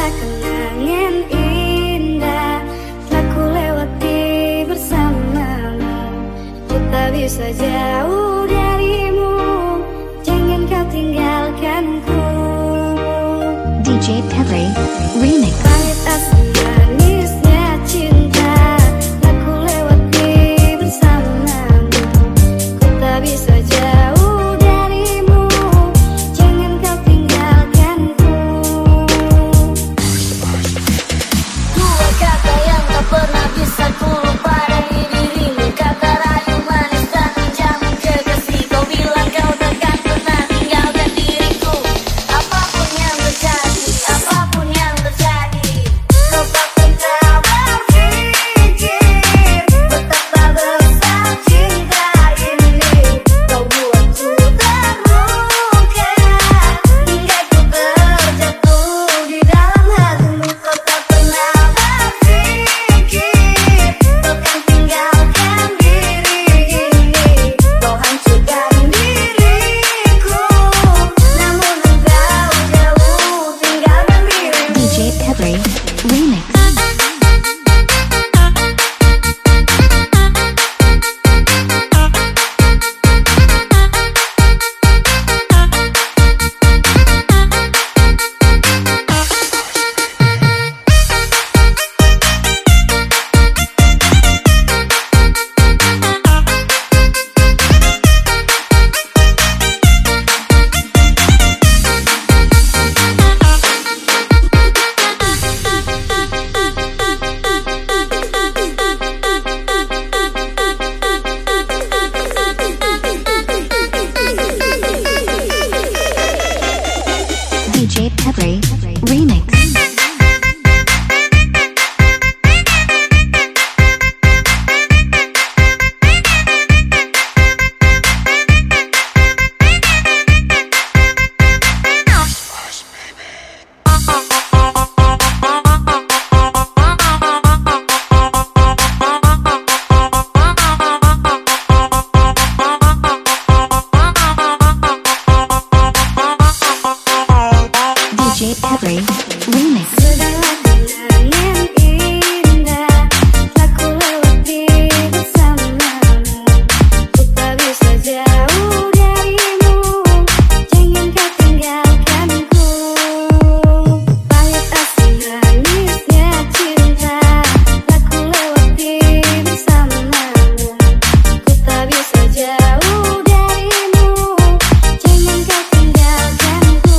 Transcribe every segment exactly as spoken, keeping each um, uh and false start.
Segala kenangan indah telah ku lewati bersamamu. Ku tak bisa jauh darimu, jangan kau tinggalkanku. D J Pepe Remix. Pahit asam manisnya cinta telah ku lewati bersamamu. Ku tak bisa jauh darimu, jangan kau tinggalkanku. Dua kata yang tak pernah bisa ku lupa dari dirimu, kata rayu manis dan menjamin kekasih. Kau bilang kau takkan pernah tinggalkan diriku, apapun yang terjadi, apapun yang terjadi. Kau tak pernah berpikir betapa besar cinta ini. Kau buatku terluka hingga ku terjatuh di dalam hatimu. Kau tak pernah berpikir kau kan tinggalkan diri ini. Kau hancurkan diriku, namun engkau jauh tinggalkan dirimu. D J Pepe Remix. D J Pepe Remix. D J Pepe Remix. Segala kenangan indah telah ku lewati bersamamu. Ku tak bisa jauh darimu, jangan kau tinggalkanku. Pahit asam manisnya cinta telah ku lewati bersamamu. Ku tak bisa jauh darimu, jangan kau tinggalkanku.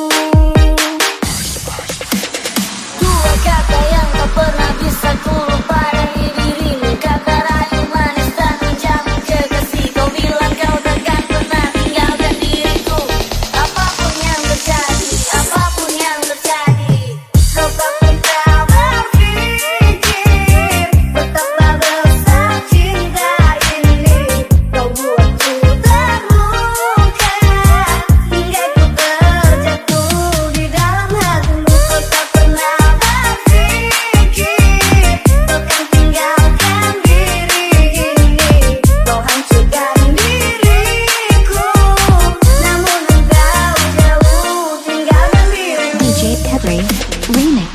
Dua kata yang tak pernah bisa ku lupa dari dirimu, kata rayu manis dan menjamin kekasih. Kau bilang kau takkan pernah tinggalkan diriku, apapun yang terjadi, apapun yang terjadi. Kau tak pernah berpikir betapa besar cinta ini. Kau buatku terluka hingga ku terjatuh di dalam hatimu. Kau tak pernah berpikir kau kan tinggalkan diri ini. Kau hancurkan diriku, namun engkau jauh tinggalkan dirimu. D J Pepe Remix.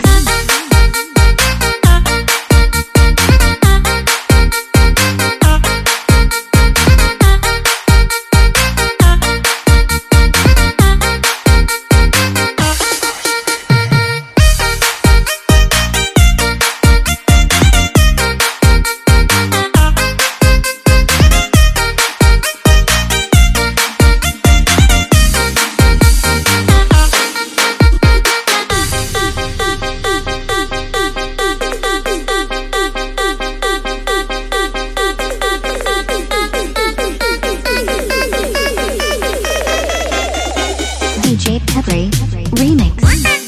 D J Pepe Remix.